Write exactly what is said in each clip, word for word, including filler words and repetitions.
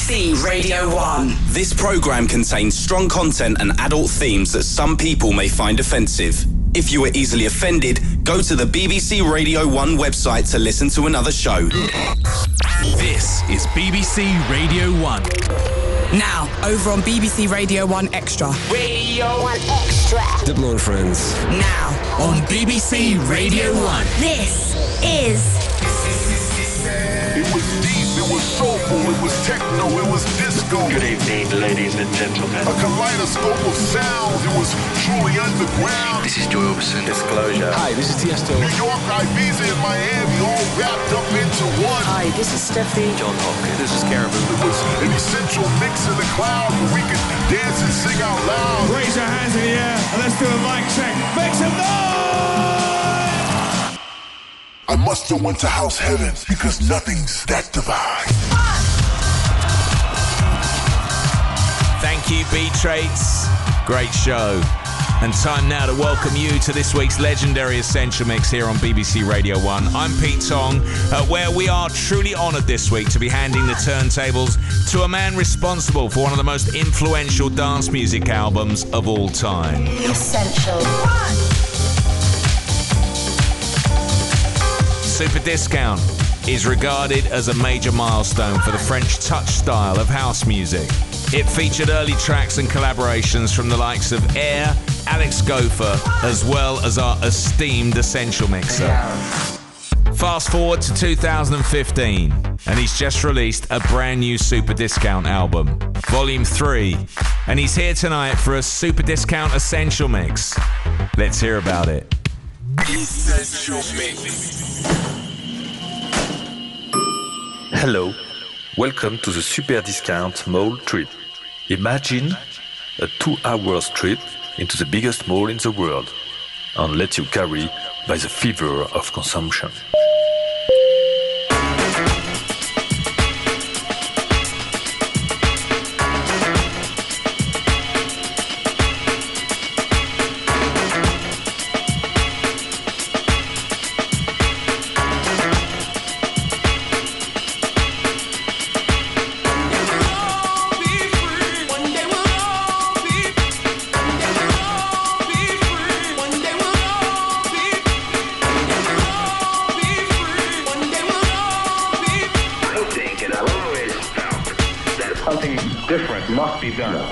C Radio one. This programme contains strong content and adult themes that some people may find offensive. If you are easily offended, go to the B B C Radio one website to listen to another show. This is B B C Radio one. Now, over on B B C Radio one Extra. Radio one Extra. Diplo and Friends. Now, On B B C Radio one. This is... It was deep, it was soulful, it was techno, it was disco. Good evening, ladies and gentlemen. A kaleidoscope of sounds, it was truly underground. This is Joy Orbison. Disclosure. Hi, this is Tiesto. New York, Ibiza, and Miami all wrapped up into one. Hi, this is Steffi. John Hopkins. This is Caribou. It was an essential mix in the cloud where we could dance and sing out loud. Raise your hands in the air and let's do a mic check. Make some noise! I must have went to house heaven because nothing's that divine. Thank you, B-Traits. Great show. And time now to welcome you to this week's legendary Essential Mix here on B B C Radio one. I'm Pete Tong, uh, where we are truly honoured this week to be handing the turntables to a man responsible for one of the most influential dance music albums of all time. Essential. Super Discount is regarded as a major milestone for the French touch style of house music. It featured early tracks and collaborations from the likes of Air, Alex Gopher, as well as our esteemed Essential Mixer. Fast forward to two thousand fifteen, and he's just released a brand new Super Discount album, Volume three, and he's here tonight for a Super Discount Essential Mix. Let's hear about it. Essential Mix. Hello. Welcome to the Super Discount Mall trip. Imagine a two-hour trip into the biggest mall in the world and let you carry by the fever of consumption. Different must be done.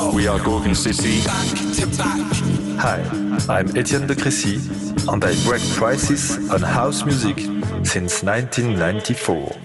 non-stop. We are Gorgon City. Back to back. Hi, I'm Etienne de Crécy, and I break prices on house music since nineteen ninety-four.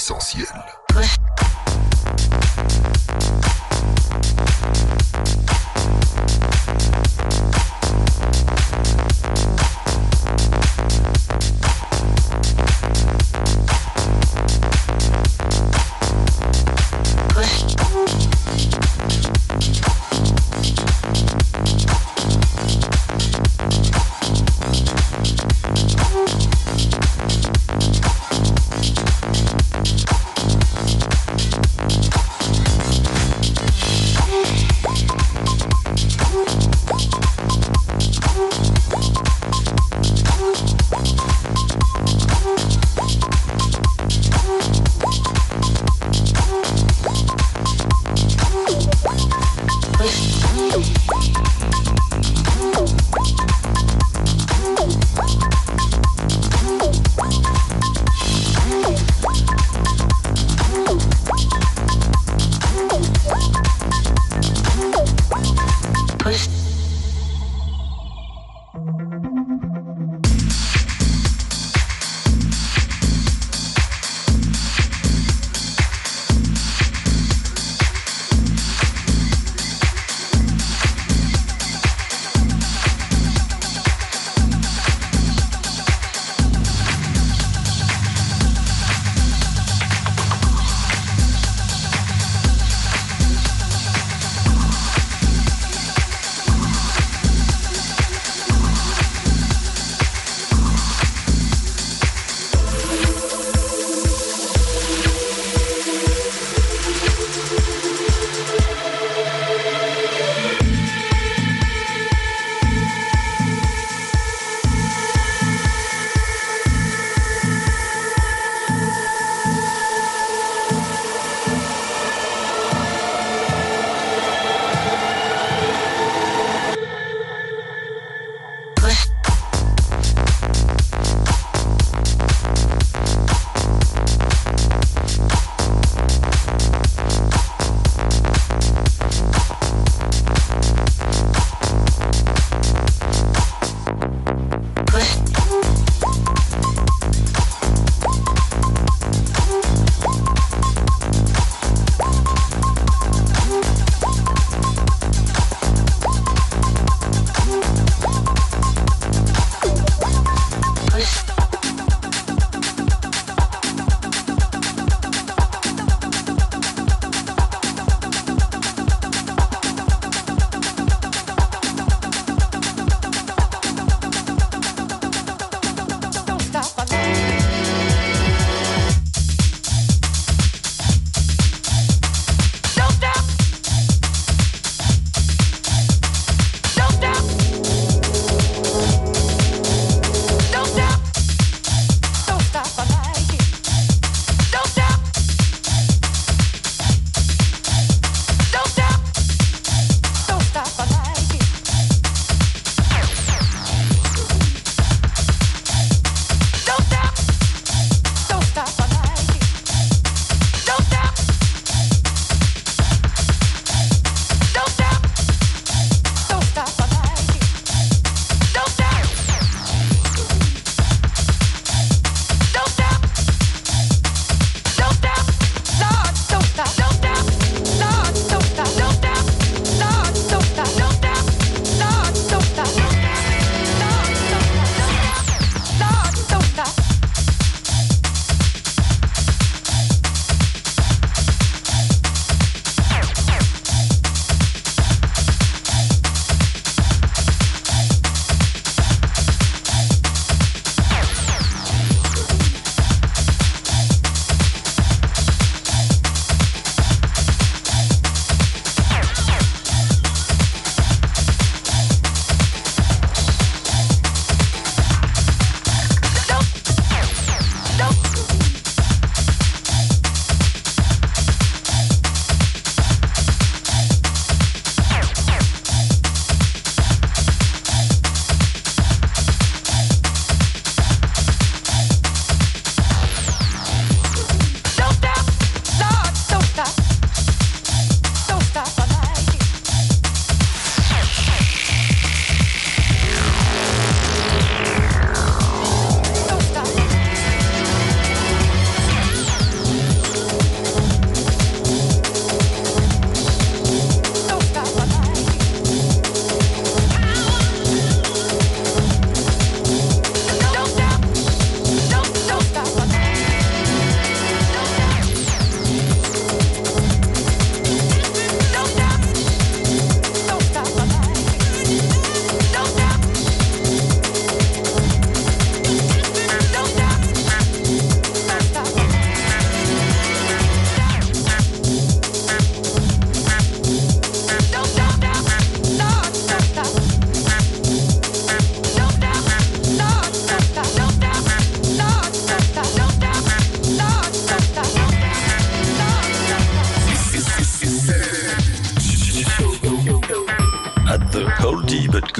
Essentiel.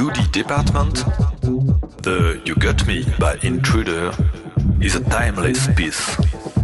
Goody department, the You Got Me by Intruder is a timeless piece.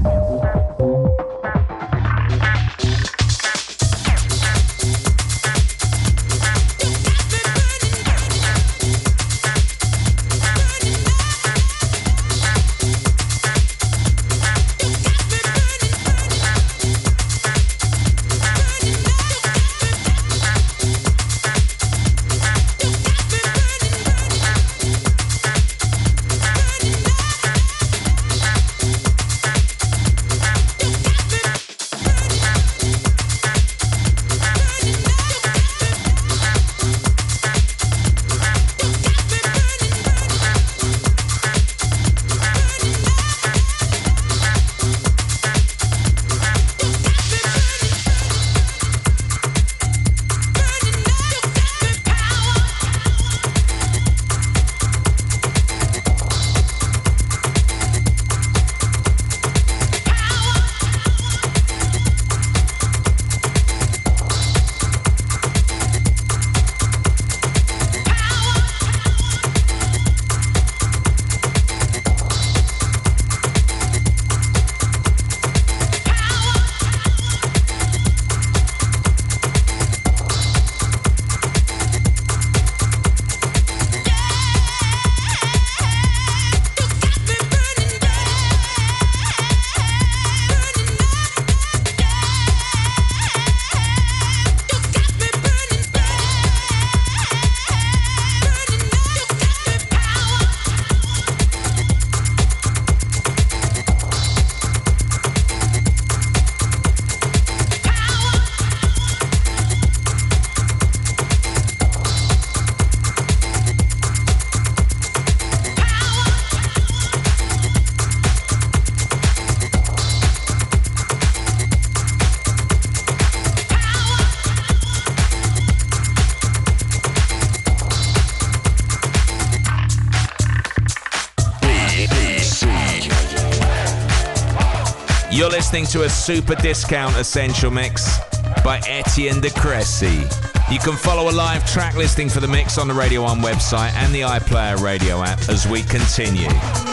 You're listening to a super discount Essential Mix by Etienne de Crécy. You can follow a live track listing for the mix on the Radio one website and the iPlayer radio app as we continue.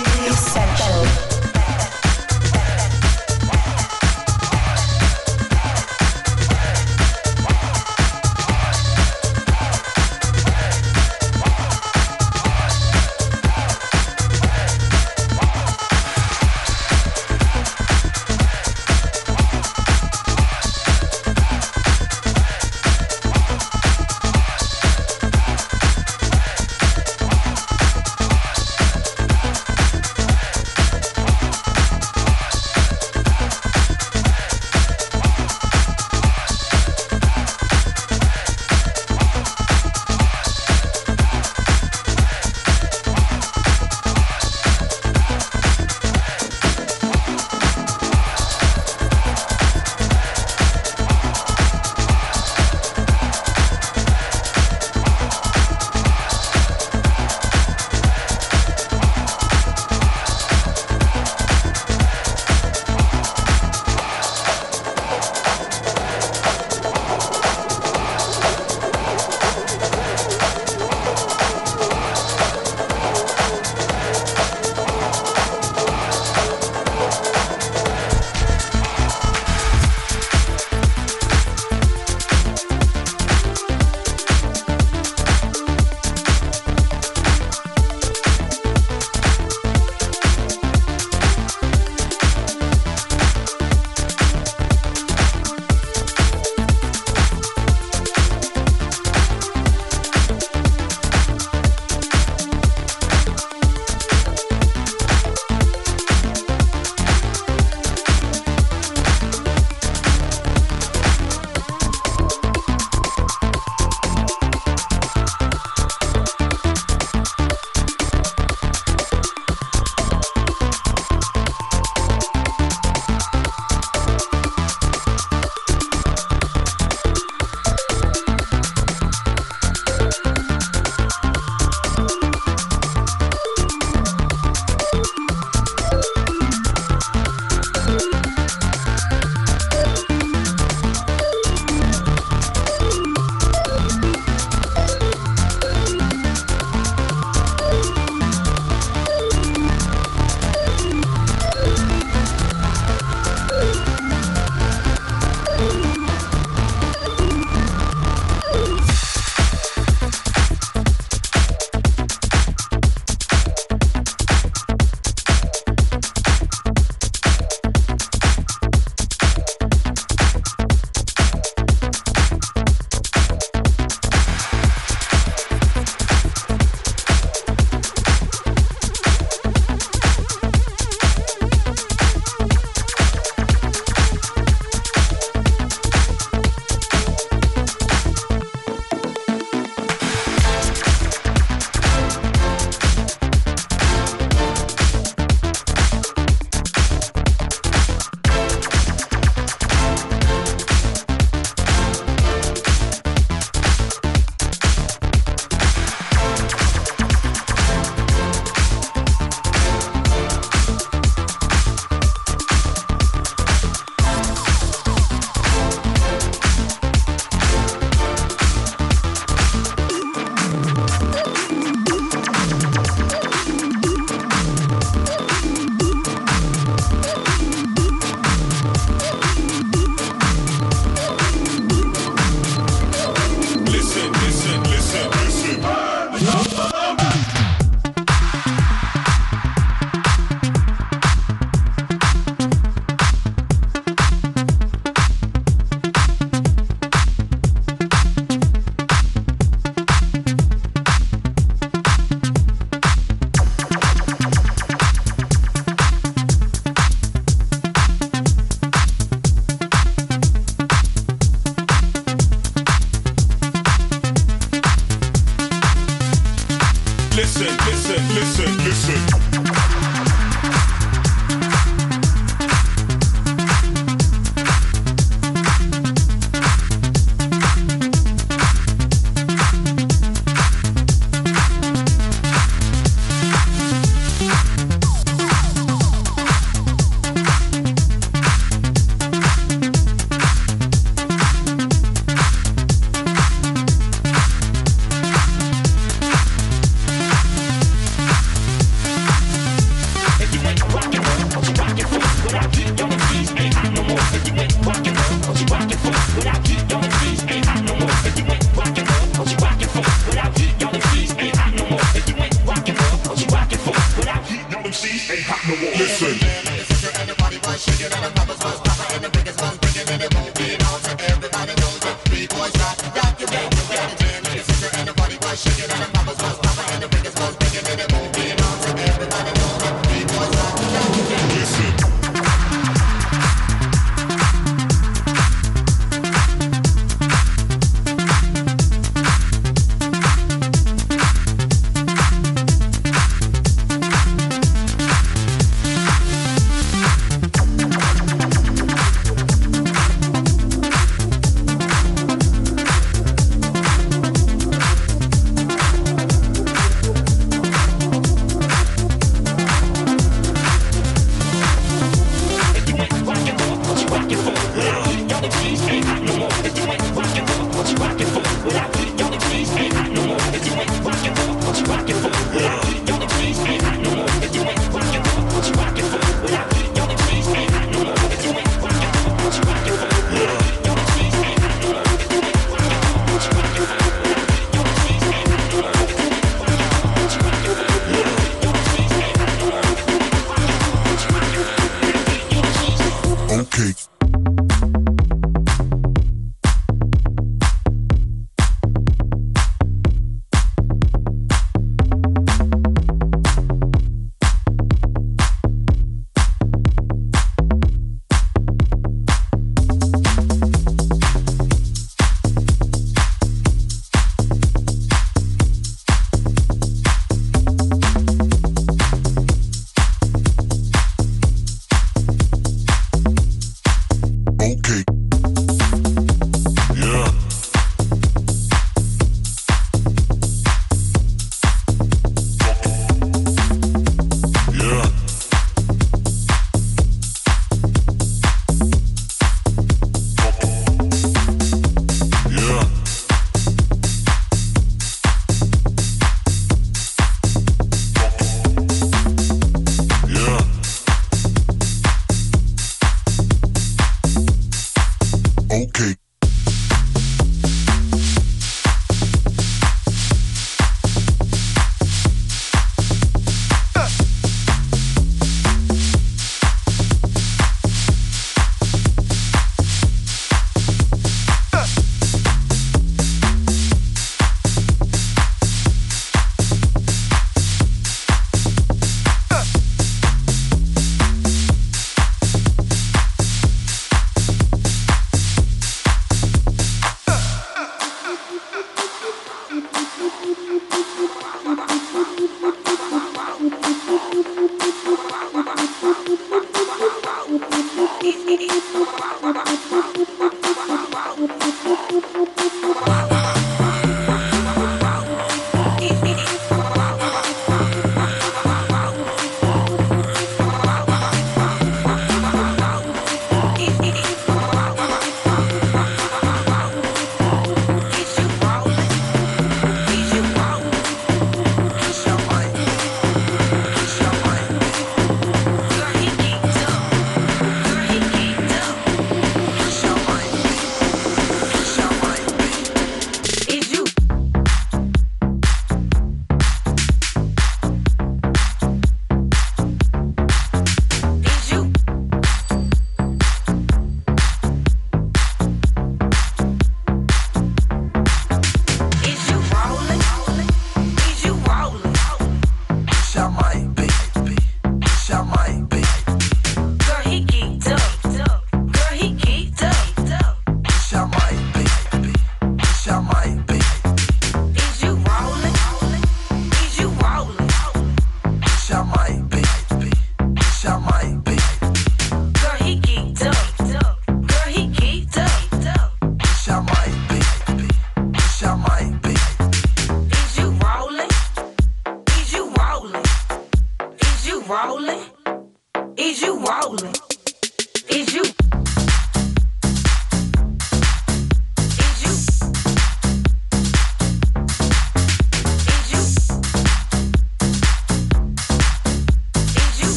Essential.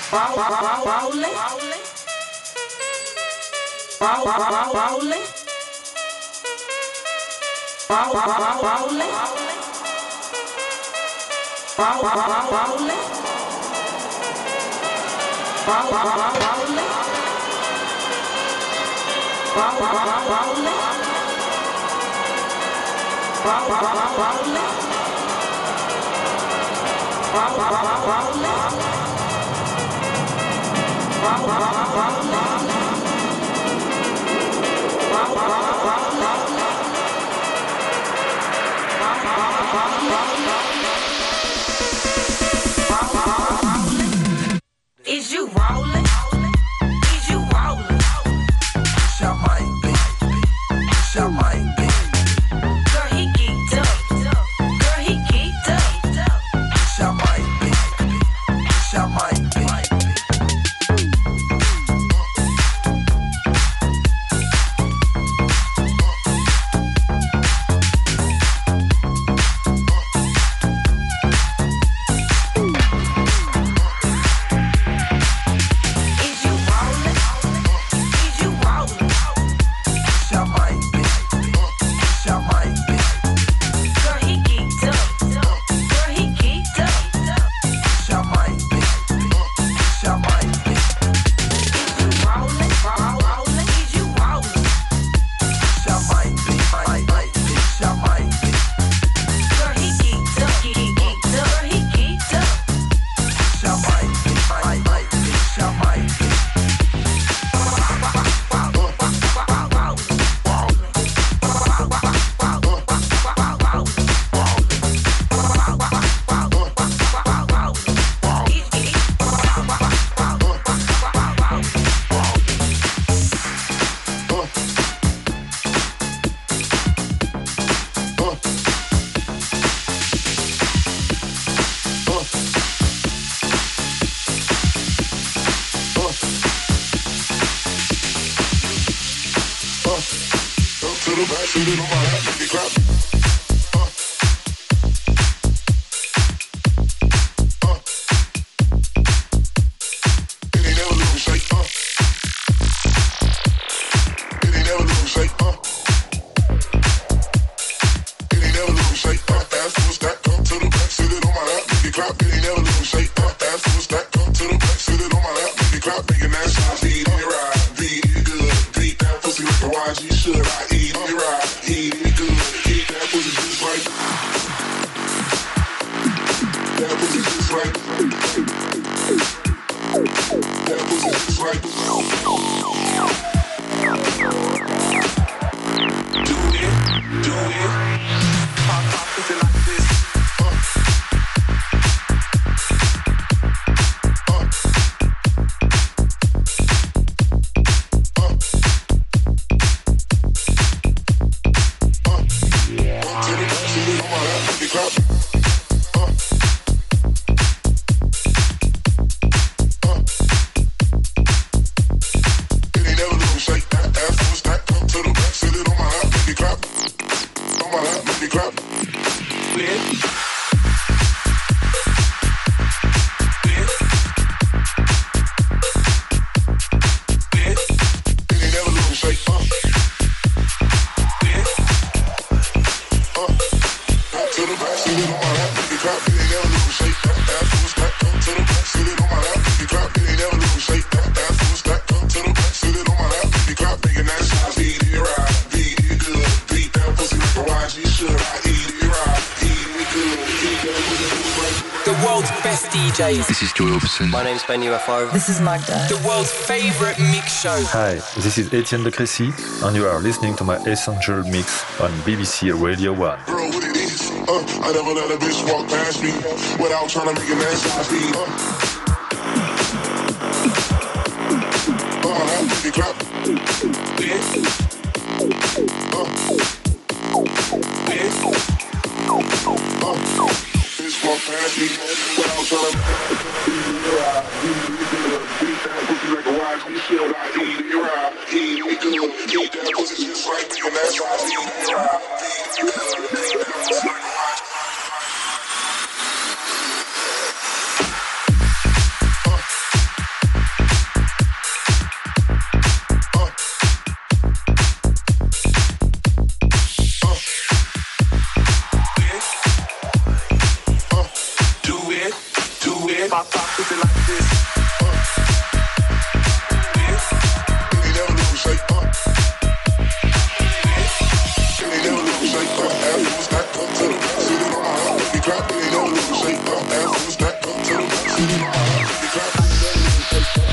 Is you rolling? Is you rolling? Shall might be. Shall might be. Girl, he geeked up. Girl, he geeked up. Shall might be. Shall might be. This is Joy Orbison. My name's Ben U F O. This is Magda. The world's favourite mix show. Hi, this is Etienne de Crécy, and you are listening to my Essential Mix on B B C Radio one. Girl, what it is, uh, I never let a bitch walk past me without trying to make an ass out of me. Uh, uh, I make it clap. Yeah. Uh, yeah. Uh, bitch walk past me without trying to. Beat that pussy like a wise we should. I eat it right. Eat it good. Eat that pussy just like me, and that's how I eat it right. Eat it good. Eat that pussy like a wise. Uh, pop, pop, pussy like this. Uh. Baby, never leave me shake. Uh. Baby, never leave me shake. Uh. Ass on stack up to the back, sit it on my heart, make me clap. Baby, never leave me shake. Uh. Ass on stack up to the back, sit it on my heart, make me clap. Baby, never leave me shake. Uh.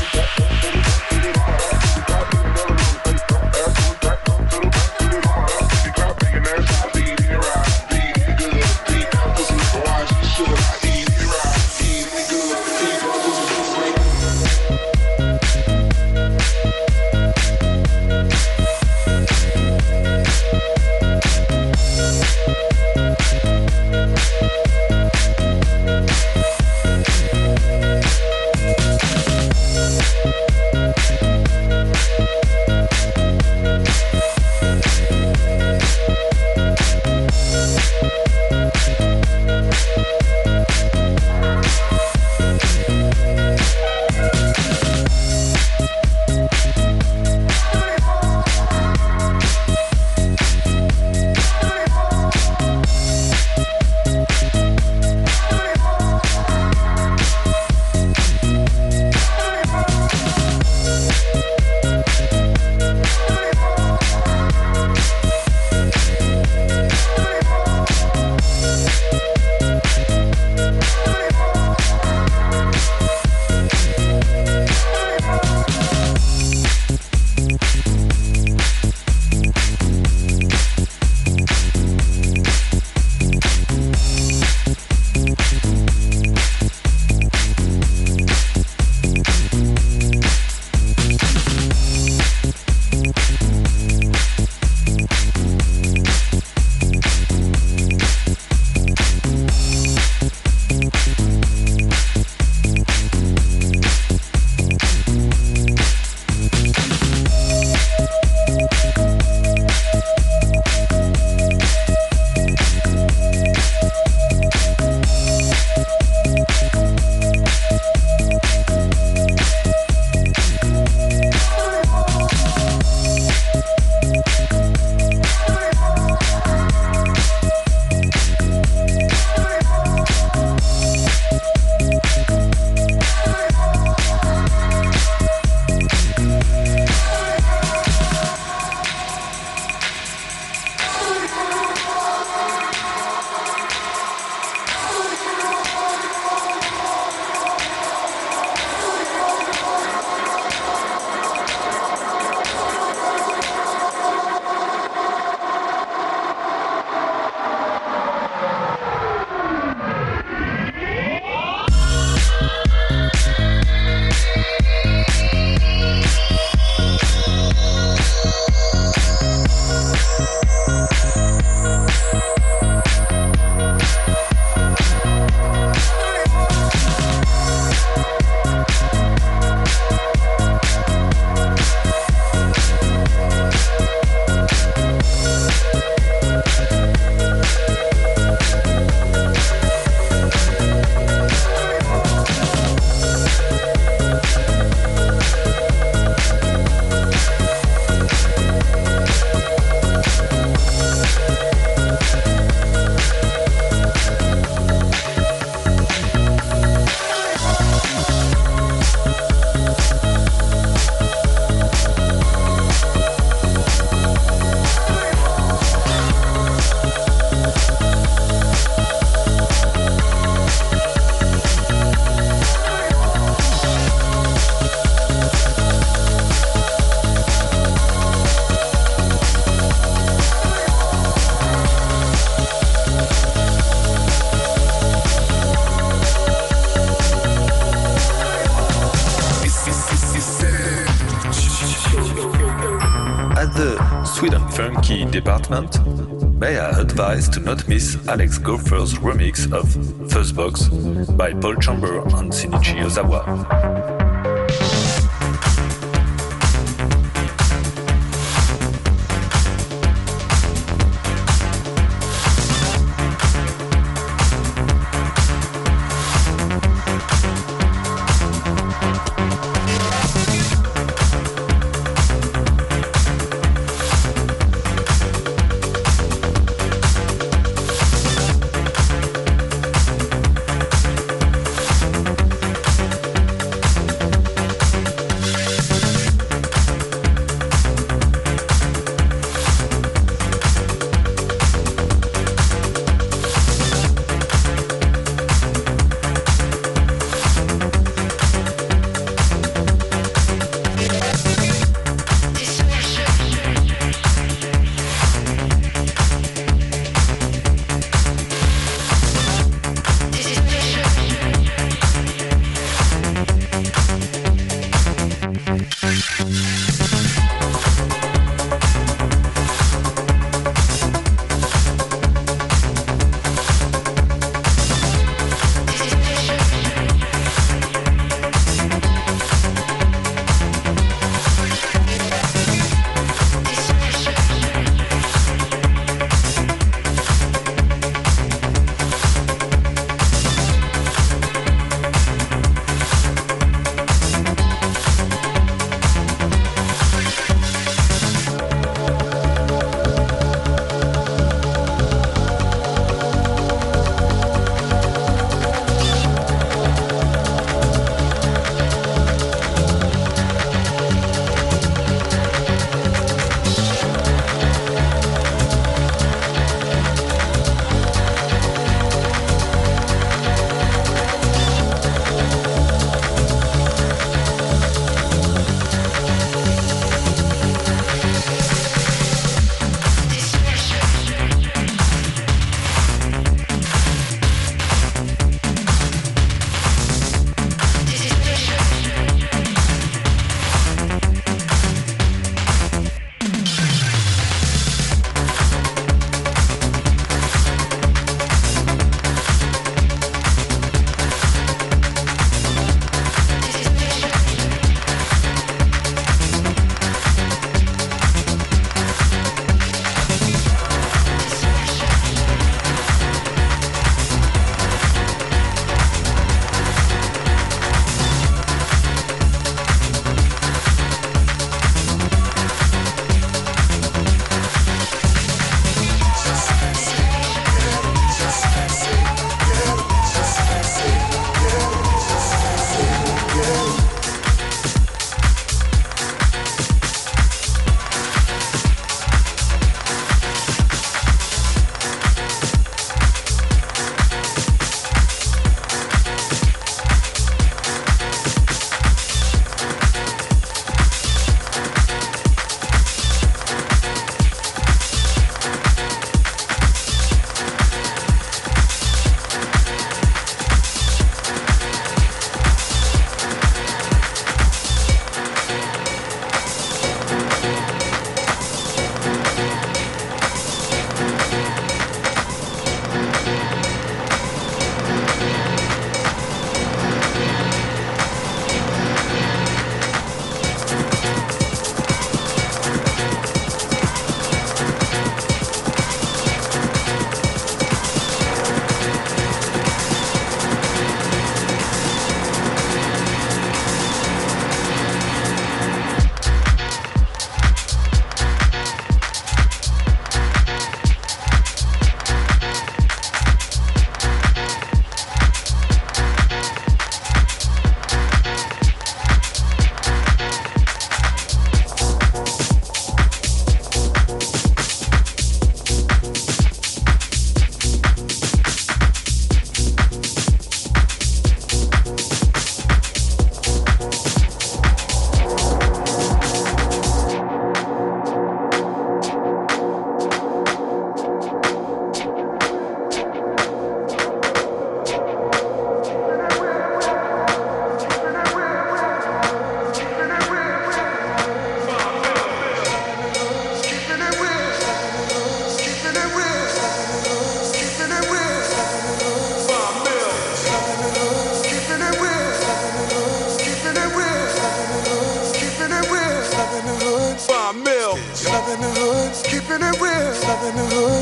Funky department, may I advise to not miss Alex Gopher's remix of Fuzzbox by Paul Chamber and Shinichi Ozawa.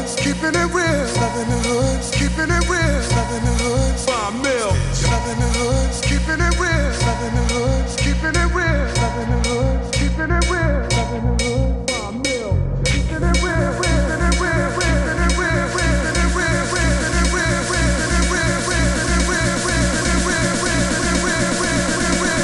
hood, keeping it real. Love in the hood, keeping it real. Love in the hood, five mil. Love in the hood, keeping it real. Love in the hood, keeping it real. Love in the hood, keeping it real. Love in the hood, five mil. Keeping it real, real, keeping it real, real, keeping it real, real, keeping it real, real, keeping it real, real, keeping it real, real, keeping it real, real, keeping it real, real, keeping it real, real, keeping it real,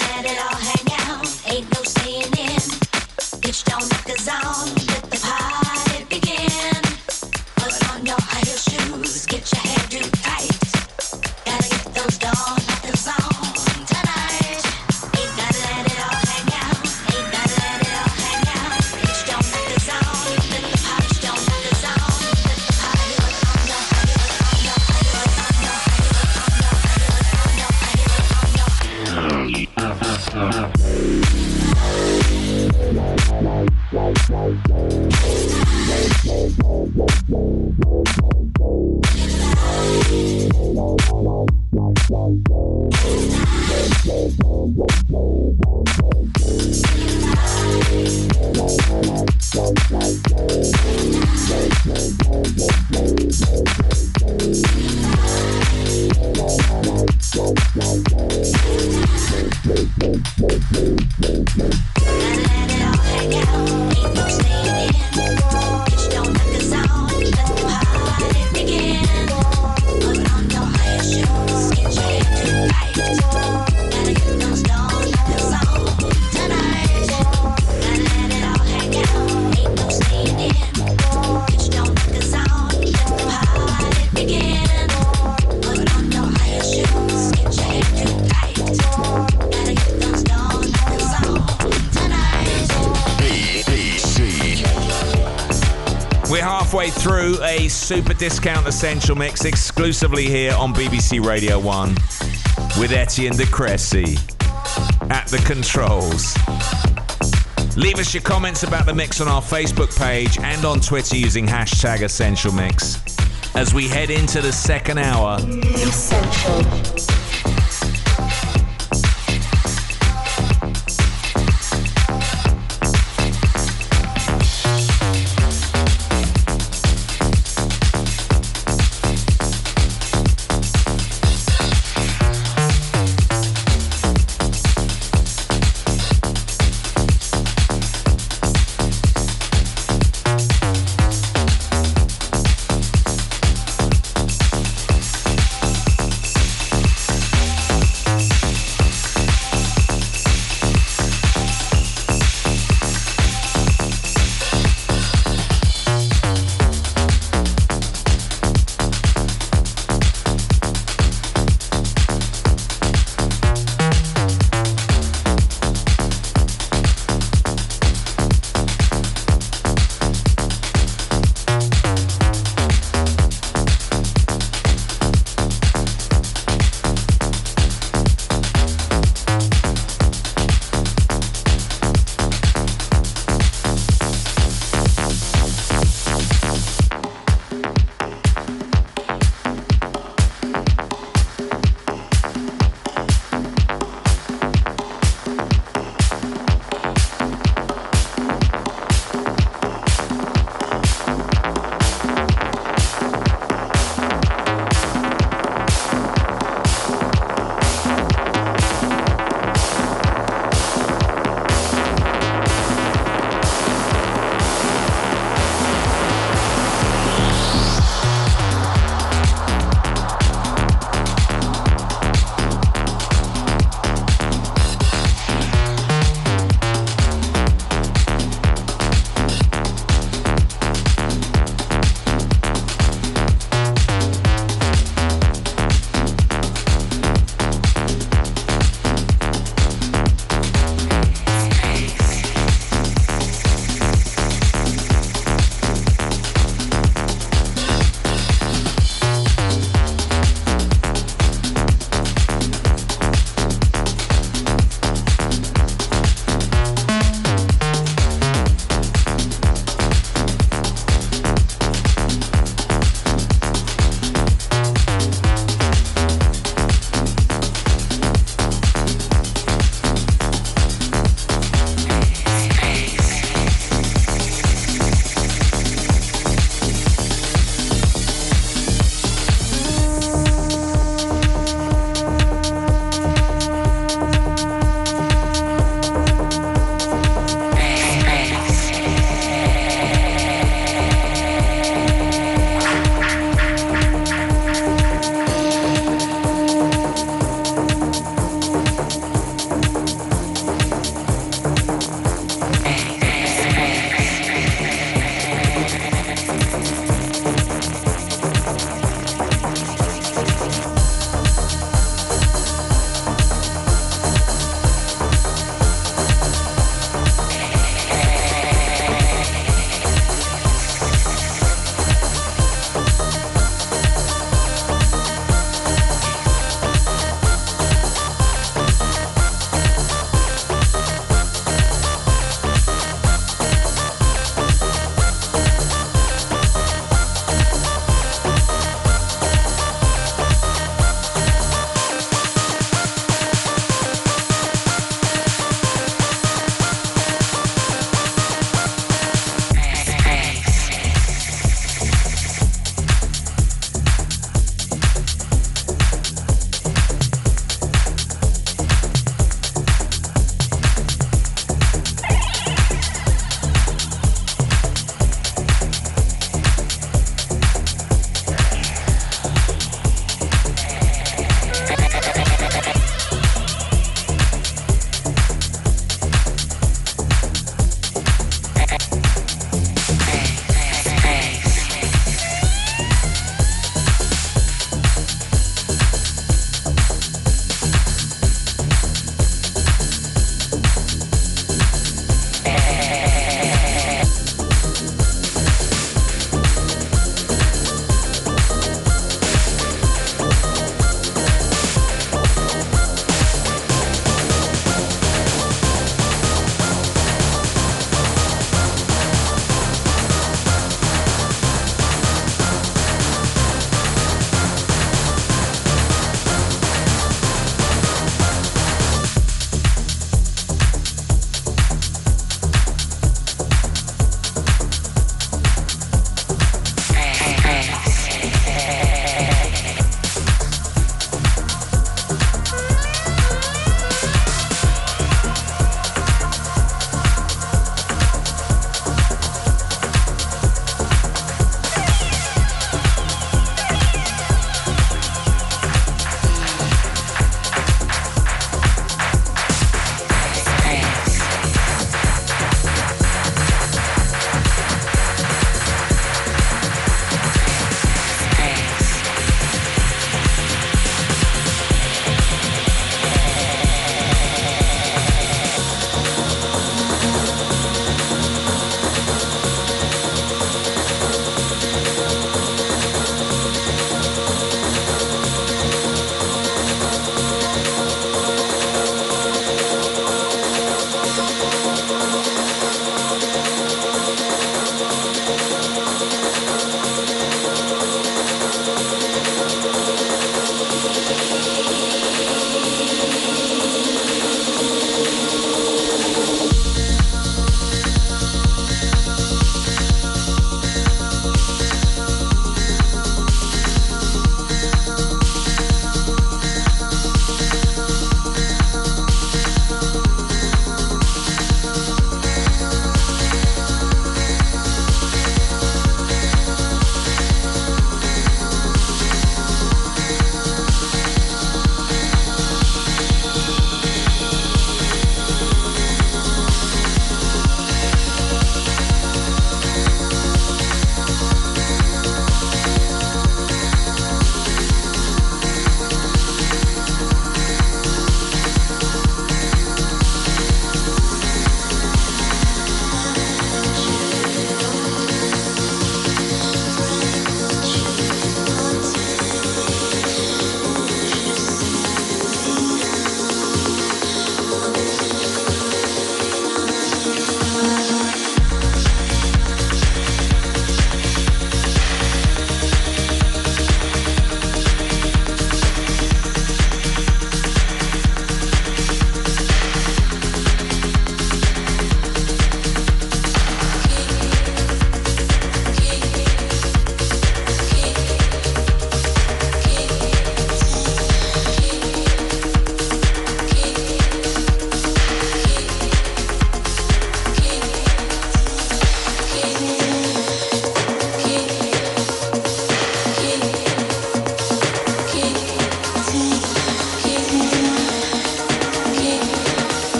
Don't knock us on with the pie. halfway through a super discount essential mix exclusively here on B B C Radio one with Etienne de Cressy at the controls. Leave us your comments about the mix on our Facebook page and on Twitter using hashtag Essential Mix as we head into the second hour. Essential.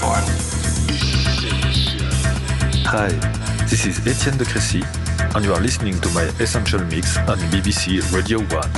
for him. Hi, this is Etienne de Crécy, and you are listening to my Essential Mix on B B C Radio one.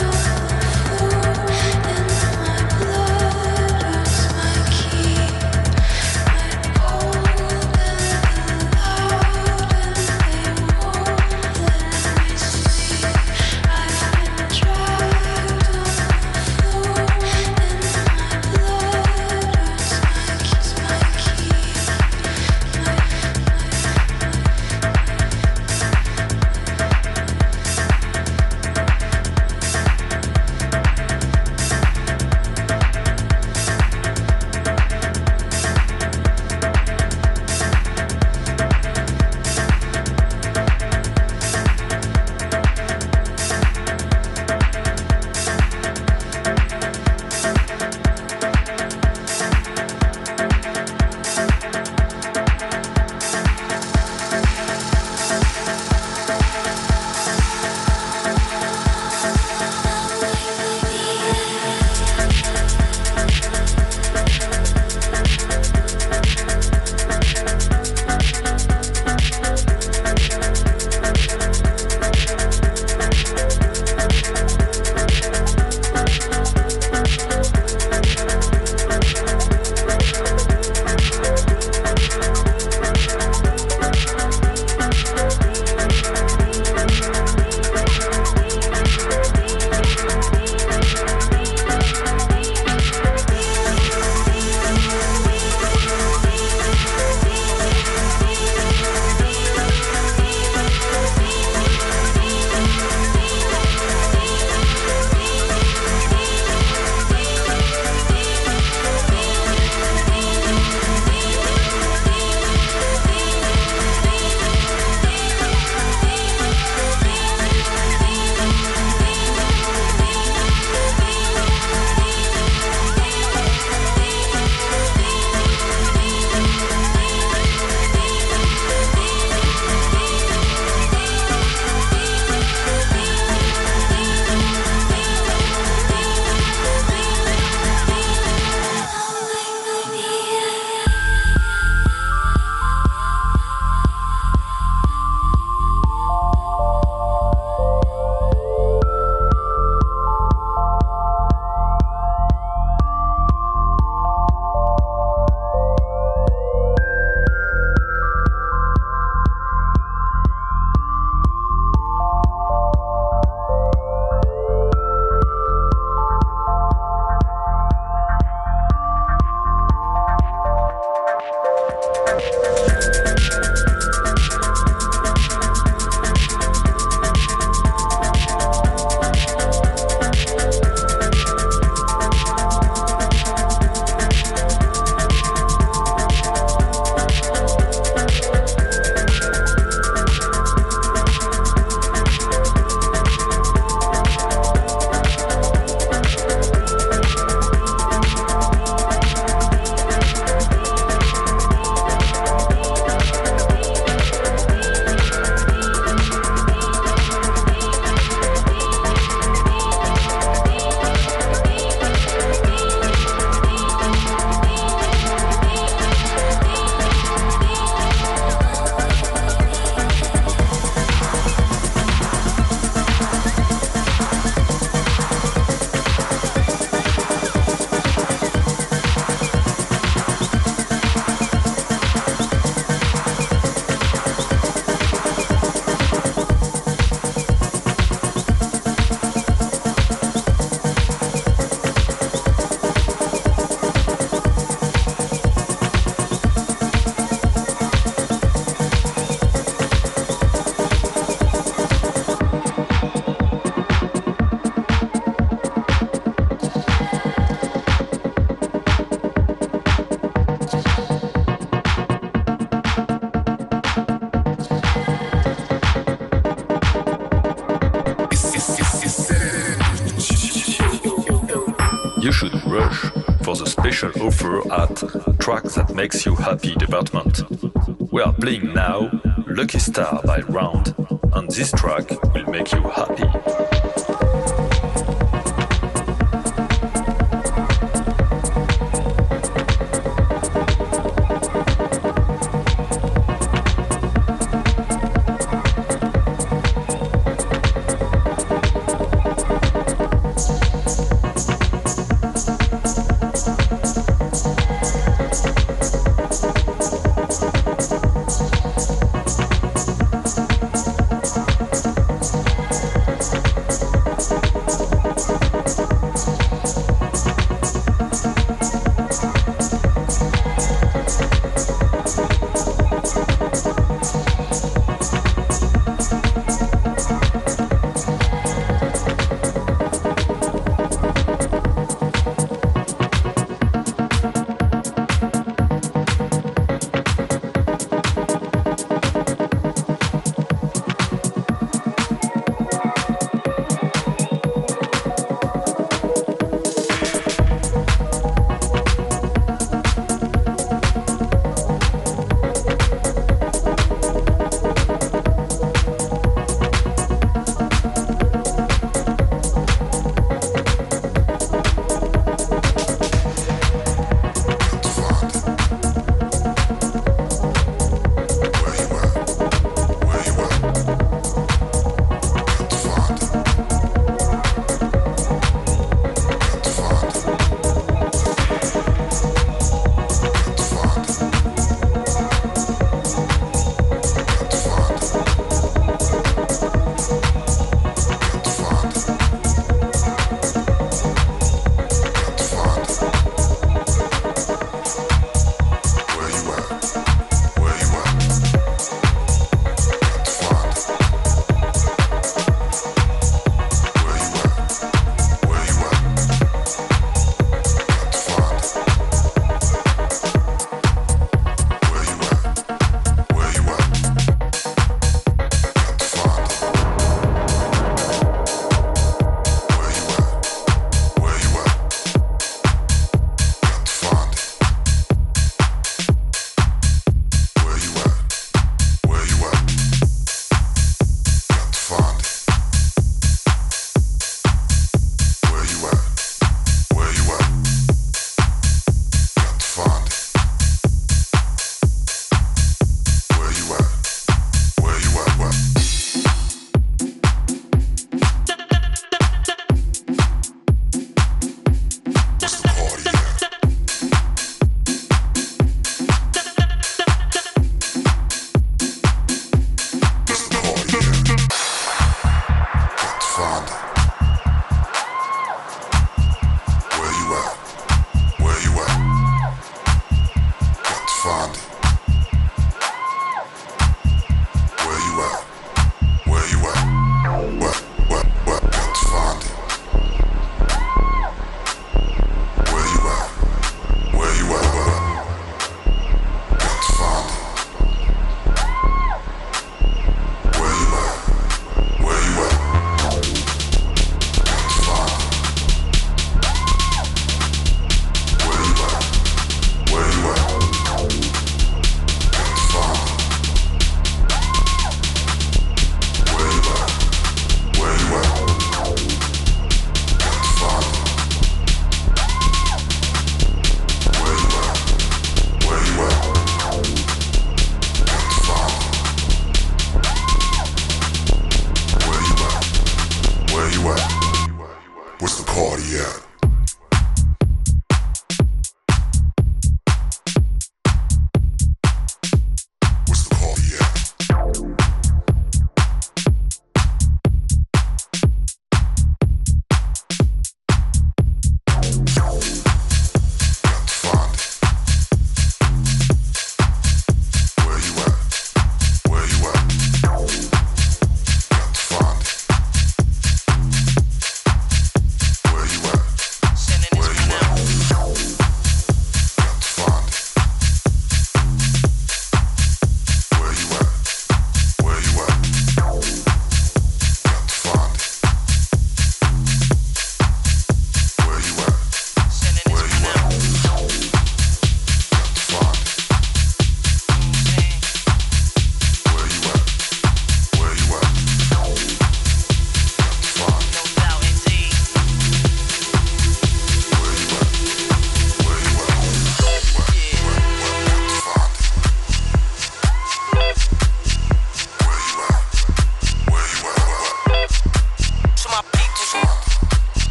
Blood was my key. you should rush for the special offer at Track That Makes You Happy department. We are playing now Lucky Star by Round, and this track will make you happy.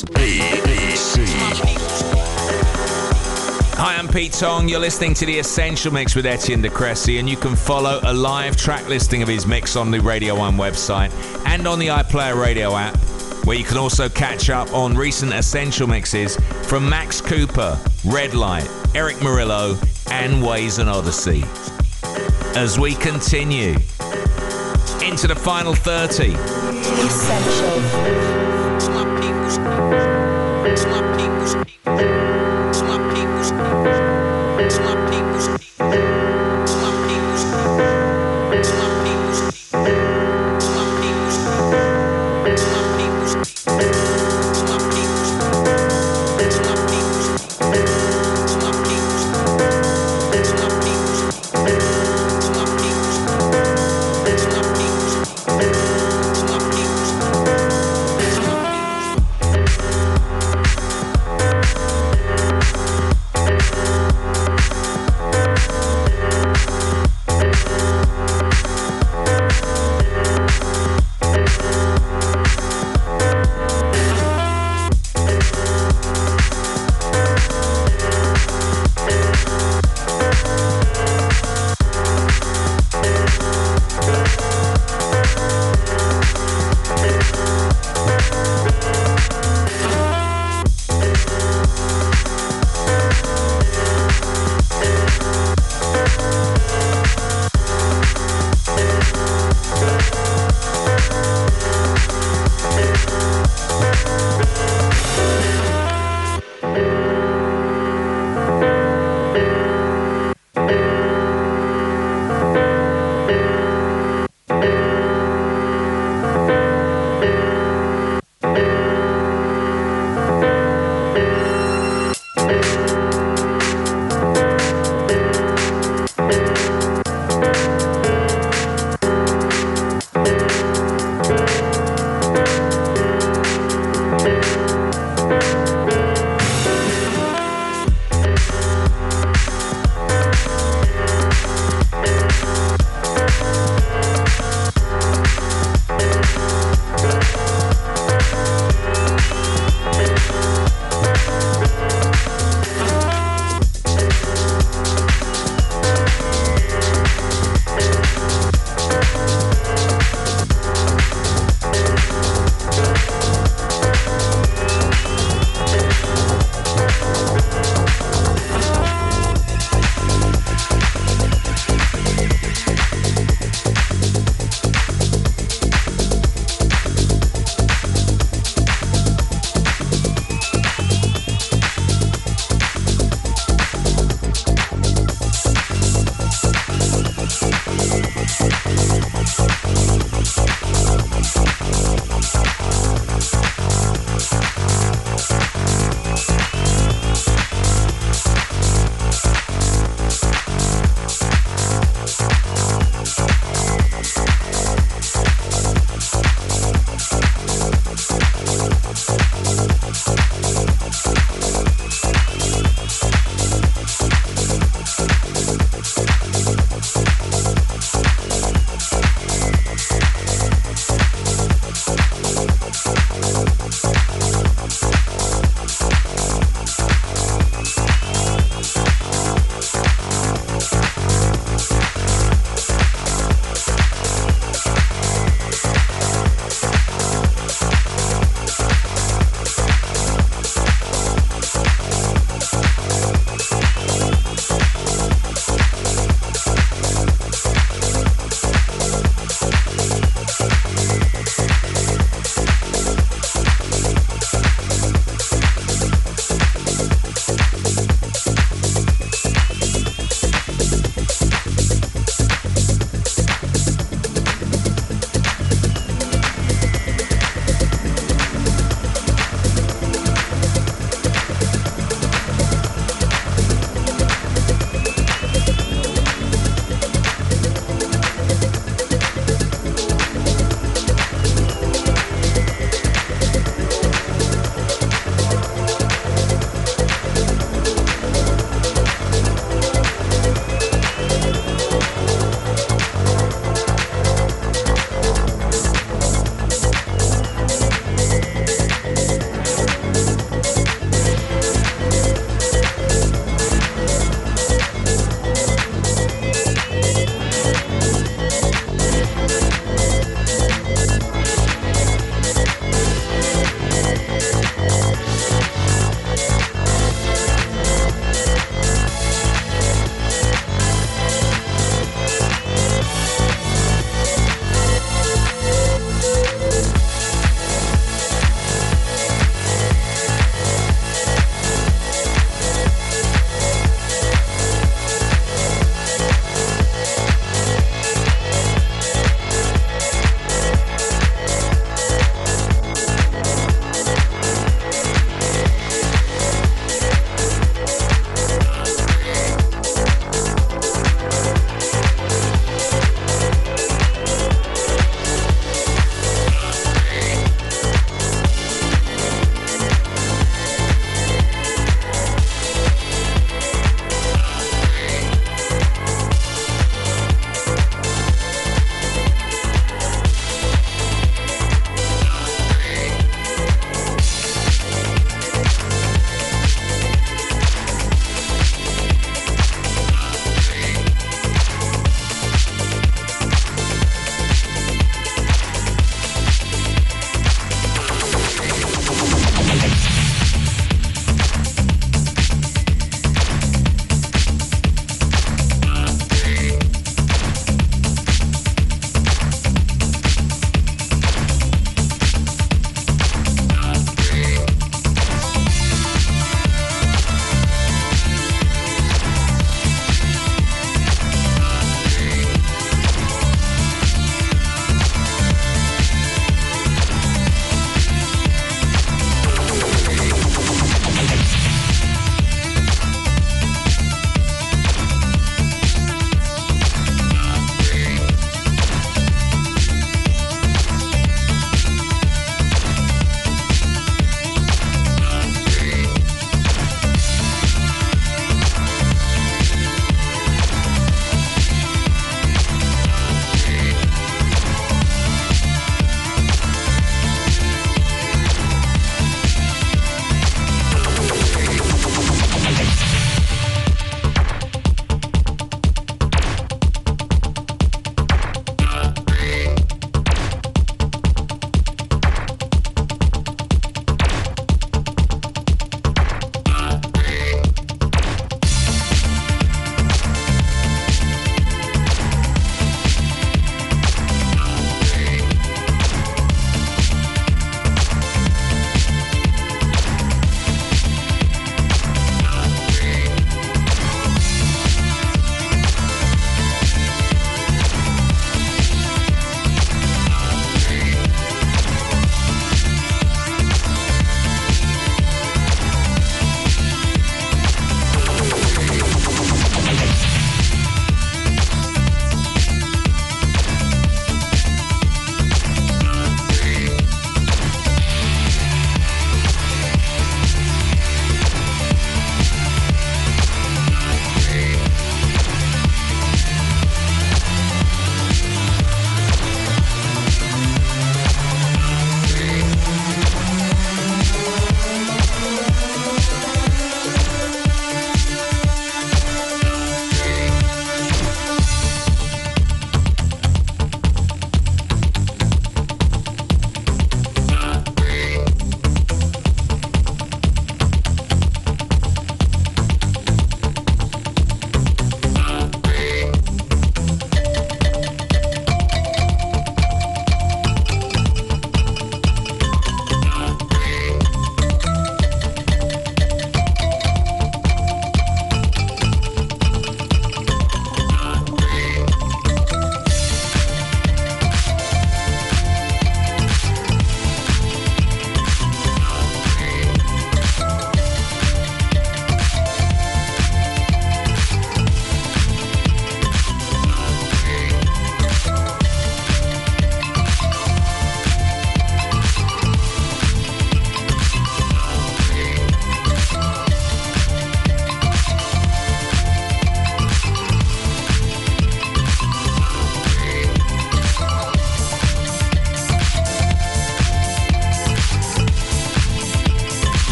Hi, I'm Pete Tong. You're listening to The Essential Mix with Etienne de Cressy, and you can follow a live track listing of his mix on the Radio one website and on the iPlayer Radio app, where you can also catch up on recent Essential Mixes from Max Cooper, Red Light, Eric Murillo, and Ways and Odyssey. As we continue into the final thirty. Essential. It's my people's. It's my people's. It's my people's. It's my people's. It's my people's. It's my people's. It's my people's. It's my people's. It's my people's. It's my people's. It's my people's. It's my people's. It's my people's. It's my people's. It's my people's.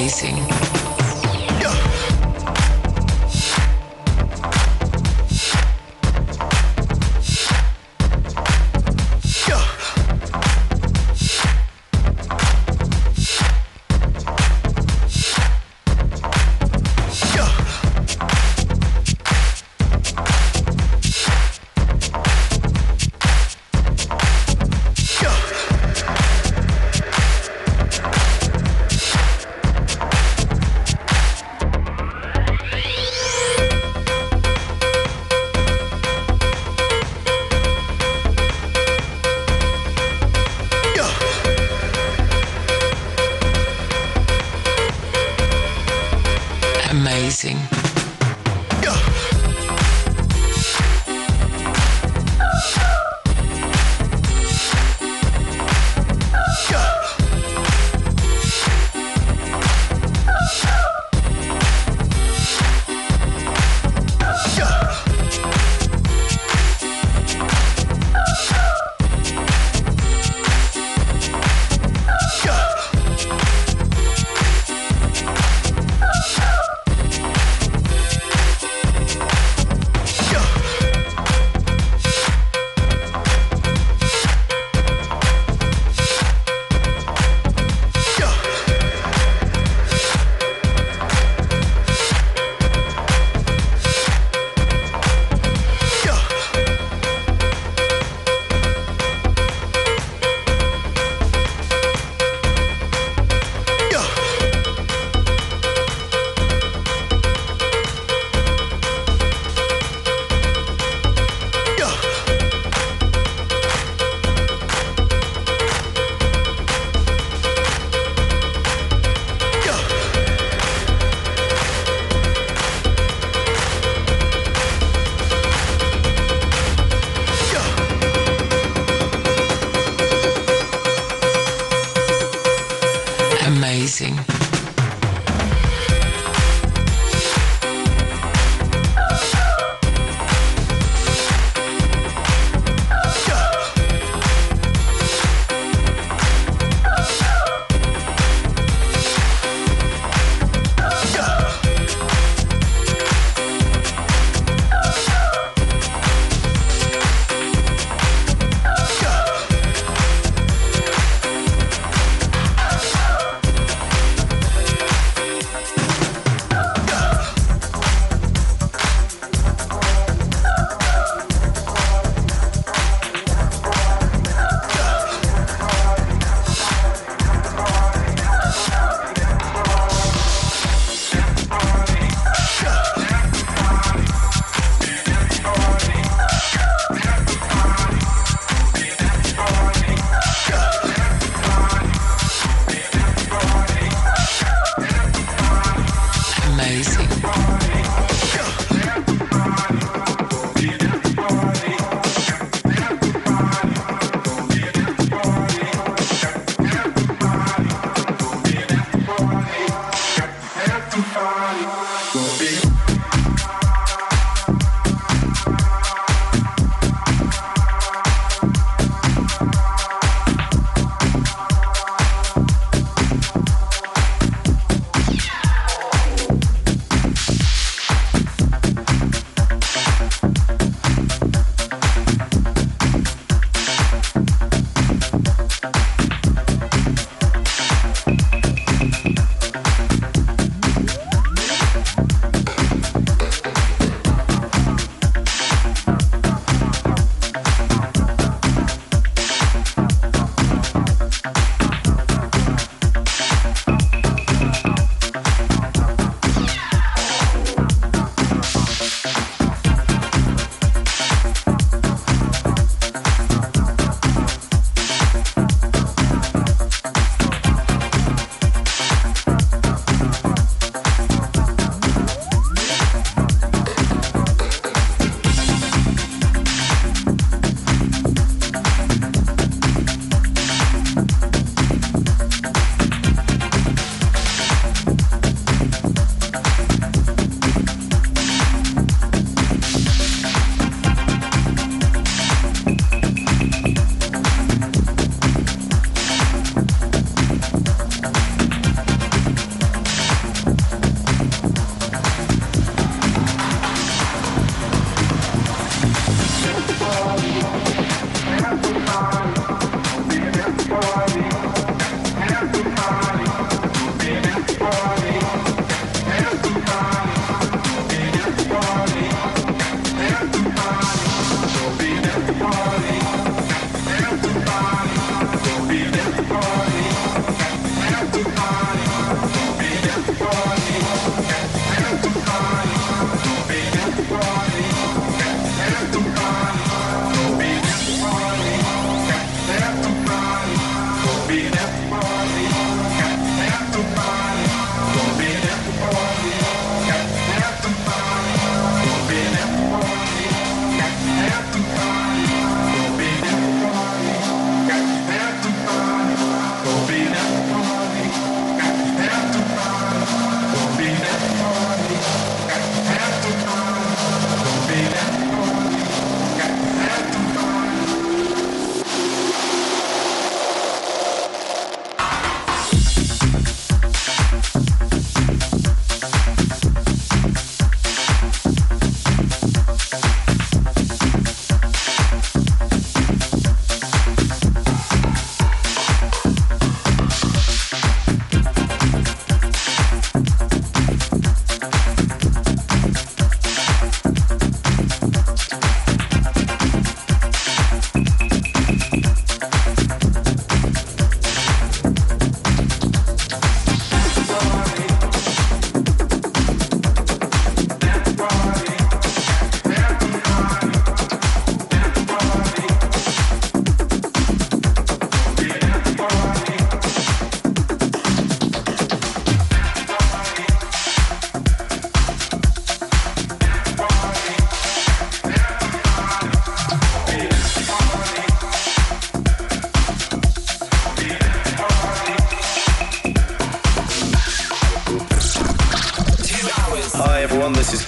amazing.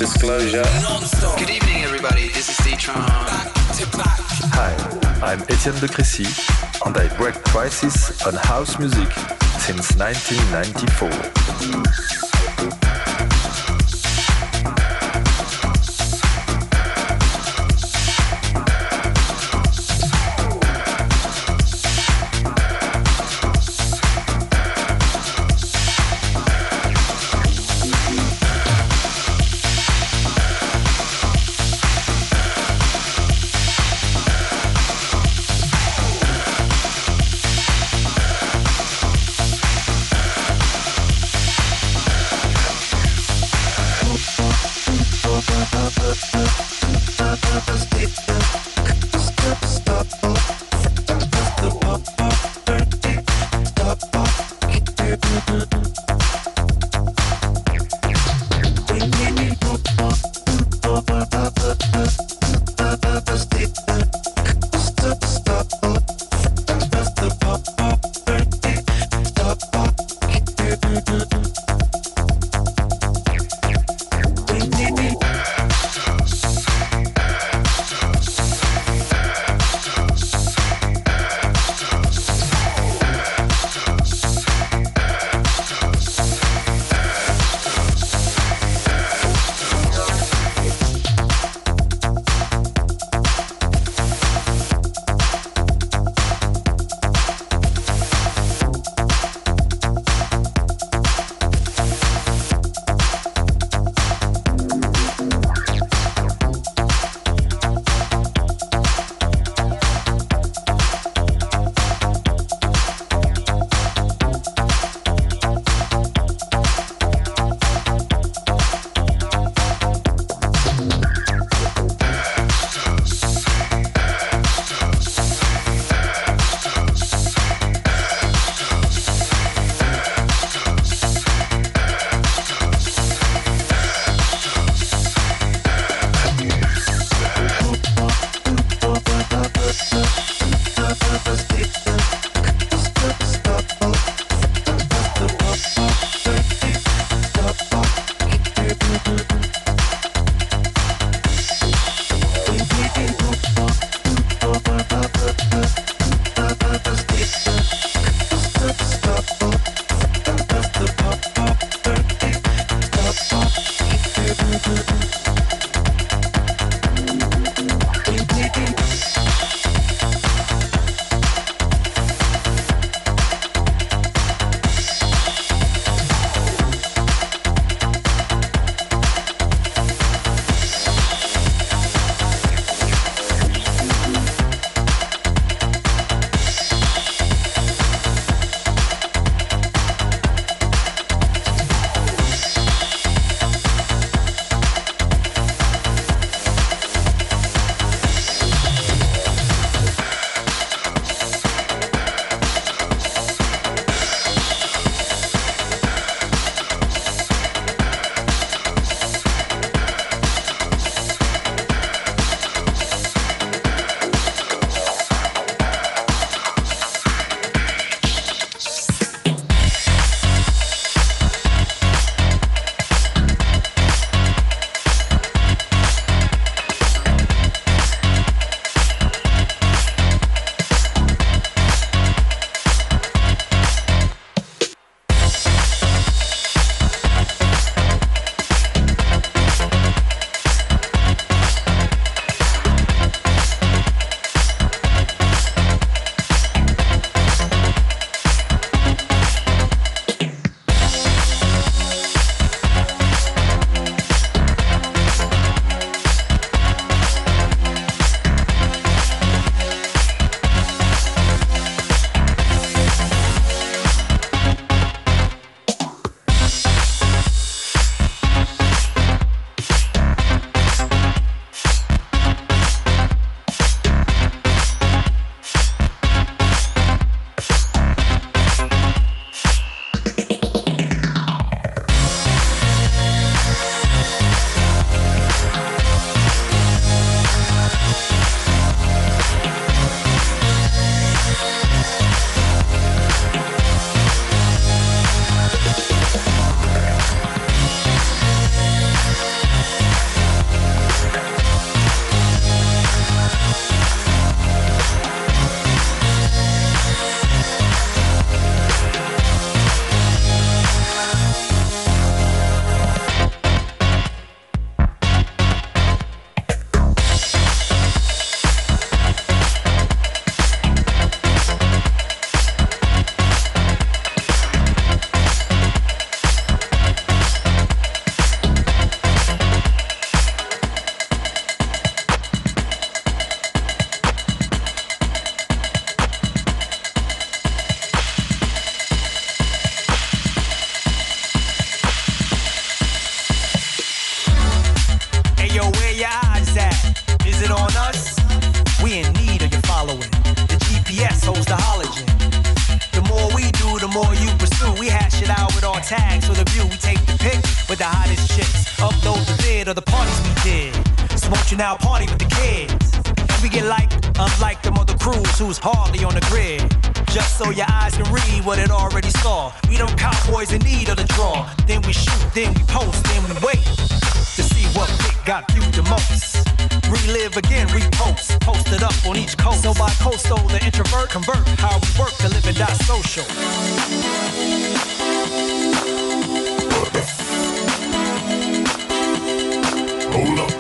Disclosure. Good evening, everybody. This is D-Tron. Hi, I'm Etienne de Crécy, and I break prices on house music since nineteen ninety-four. tags for the view. We take the pic with the hottest chicks. Upload the vid of the parties we did. Smoke you now, party with the kids. And we get like, unlike them other crews who's hardly on the grid. Just so your eyes can read what it already saw. We them cowboys in need of the draw. Then we shoot, then we post, then we wait to see what pick got viewed the most. Relive again, repost, post it up on each coast. So by coastal, the introvert convert how we work to live and die social. Hold up.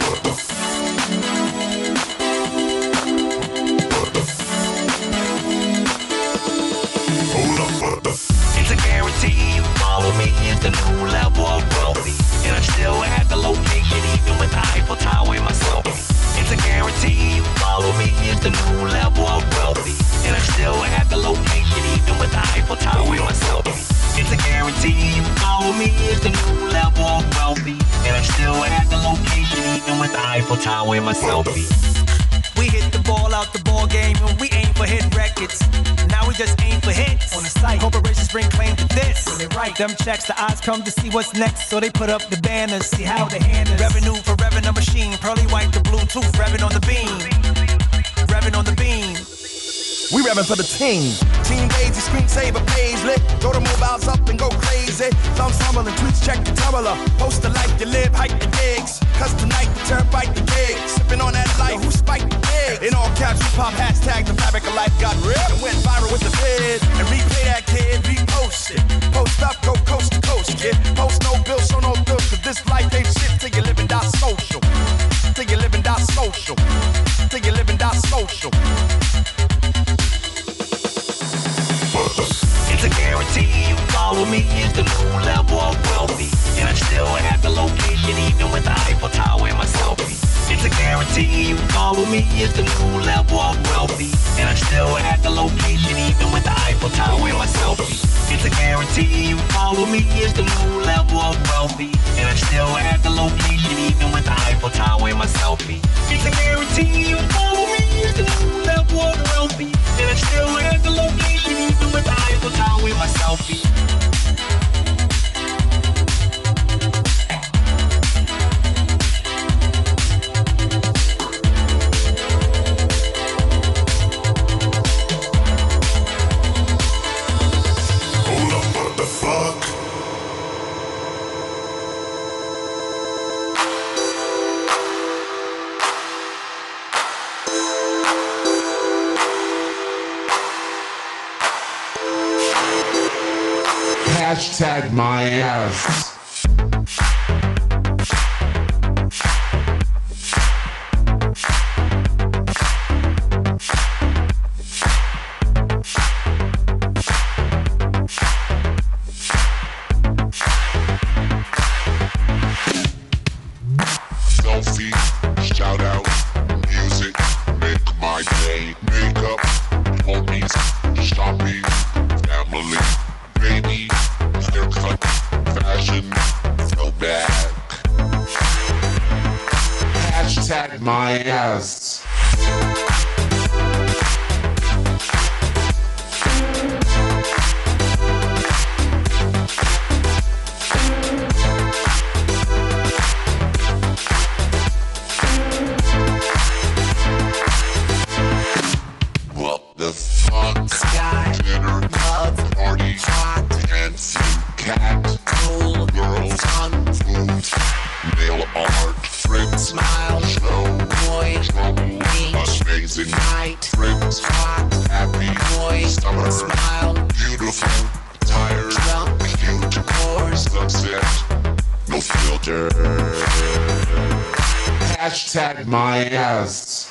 It's a guarantee you follow me into new level of wealthy. And I'm still at the location even with the Eiffel Tower in my selfie. It's a guarantee you follow me into new level of wealthy. And I'm still at the location even with the Eiffel Tower in my selfie. It's a guarantee you follow me into new level of wealthy. And I'm still at the location even with the Eiffel Tower in my selfie. We hit the ball out the ball game and we aim for hit records. Now we just aim for hits on the site. Corporations bring claim to this. When they write them checks, the eyes come to see what's next. So they put up the banners, see how they hand it. Revenue for revving a machine, pearly white the Bluetooth, revving on the beam, revving on the beam. We revving for the team. Team Daisy, screensaver page lit. Throw the mobiles up and go crazy. Thumb stumbling, tweets check the Tumblr. Post the like you live, hike the gigs. Cause tonight the turn bite the gig. Sipping on that life, who spiked the gig? In all caps, we pop hashtag the fabric of life got ripped and went viral with the vid. And replay that kid, repost it. Post up, go coast to coast, kid. Post no bill, show no bills. Cause this life ain't shit till you live and die social. Till you live and die social. Till you live and die social. It's a guarantee you follow me into new level of wealthy. And I'm still at the location even with the Eiffel Tower in my selfie. It's a guarantee you follow me into new level of wealthy. And I'm still at the location even with the Eiffel Tower in my selfie. It's a guarantee you follow me into new level of wealthy. And I'm still at the location even with the Eiffel Tower in my selfie. It's a guarantee you follow me into new level of wealthy. And I'm still at the location even with the Eiffel Tower in my selfie. Hashtag my ass. Selfie, shout out, music, make my day. Makeup, homies, shopping, family, baby, haircut, fashion, throwback. Hashtag my ass. What the fuck? Sky, Dinner, love, party, hot, handsome, Cat, cool, girls, fun, food, nail art, friends, smile, show, boy, trouble, beach, amazing, night, friends, hot, happy, boy, summer, smile, beautiful, tired, drunk, cute, whores, sunset, no filter. hashtag my ass.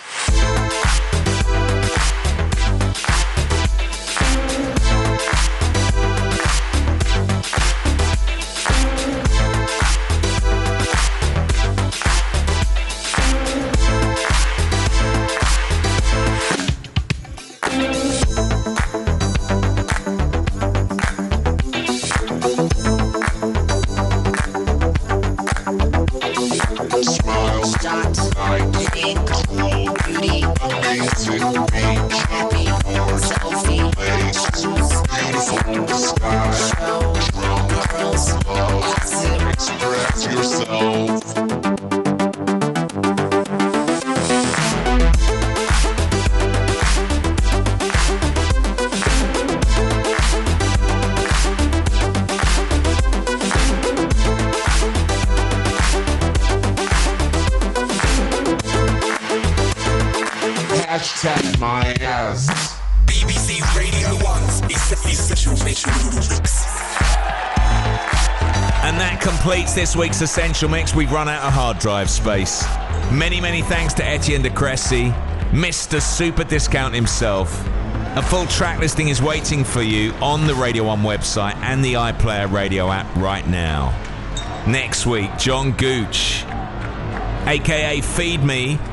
Smile, shot, night, pink, cool, beauty, amazing, beach, happy, selfie, place, beautiful, sky, show, drunk, girls, Express yourself. Hashtag my ass. B B C Radio one's Essential Mix. And that completes this week's Essential Mix. We've run out of hard drive space. Many, many thanks to Etienne de Cressy, Mister Super Discount himself. A full track listing is waiting for you on the Radio one website and the iPlayer radio app right now. Next week, John Gooch, aka Feed Me,